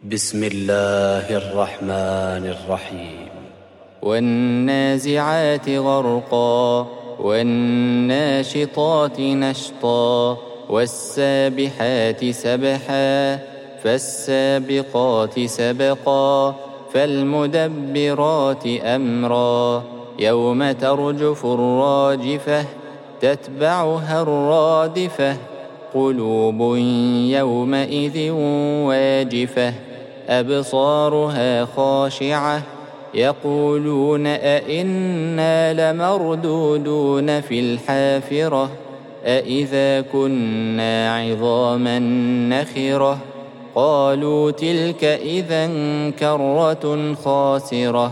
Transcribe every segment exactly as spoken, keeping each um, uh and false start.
بسم الله الرحمن الرحيم. والنازعات غرقا والناشطات نشطا والسابحات سبحا فالسابقات سبقا فالمدبرات أمرا يوم ترجف الراجفة تتبعها الرادفة قلوب يومئذ واجفة أبصارها خاشعة يقولون أئنا لمردودون في الحافرة أئذا كنا عظاما نخرة قالوا تلك إذا كرة خاسرة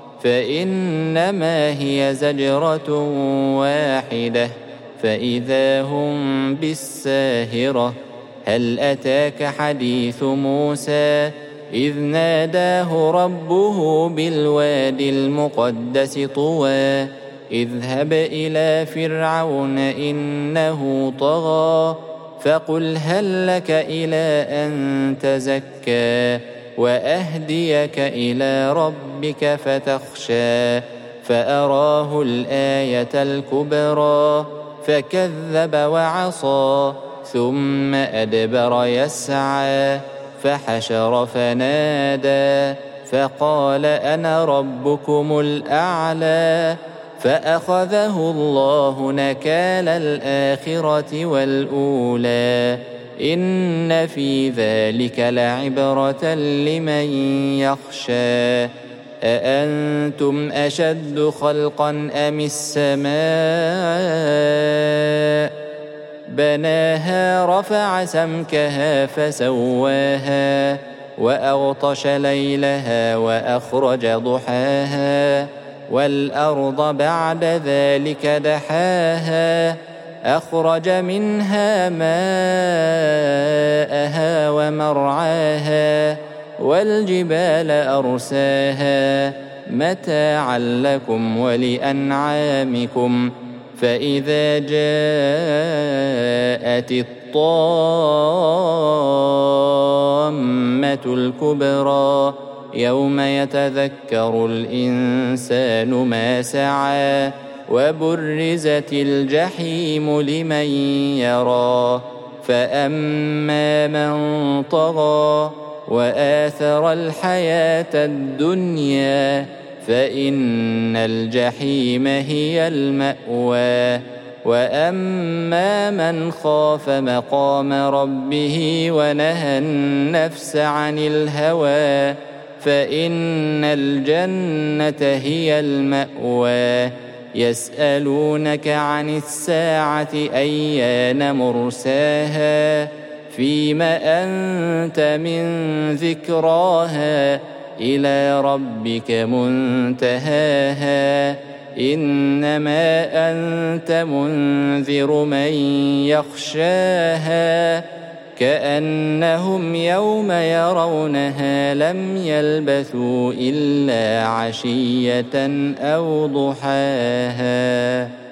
فإنما هي زجرة واحدة فإذا هم بالساهرة هل أتاك حديث موسى إذ ناداه ربه بالوادي المقدس طوى اذهب إلى فرعون إنه طغى فقل هل لك إلى أن تزكى وأهديك إلى ربك فتخشى فأراه الآية الكبرى فكذب وعصى ثم أدبر يسعى فحشر فنادى فقال أنا ربكم الأعلى فأخذه الله نكال الآخرة والأولى إن في ذلك لعبرة لمن يخشى أأنتم أشد خلقا أم السماء بناها رفع سمكها فسواها وأغطش ليلها وأخرج ضحاها والأرض بعد ذلك دحاها أخرج منها ماءها ومرعاها والجبال أرساها متاعا لكم ولأنعامكم فإذا جاءت الطامة الكبرى يوم يتذكر الإنسان ما سعى وبرزت الجحيم لمن يرى فأما من طغى وآثر الحياة الدنيا فإن الجحيم هي المأوى وأما من خاف مقام ربه ونهى النفس عن الهوى فإن الجنة هي المأوى يسألونك عن الساعة أيان مرساها فيم أنت من ذكراها إلى ربك منتهاها إنما أنت منذر من يخشاها كأنهم يوم يرونها لم يلبثوا إلا عشية أو ضحاها.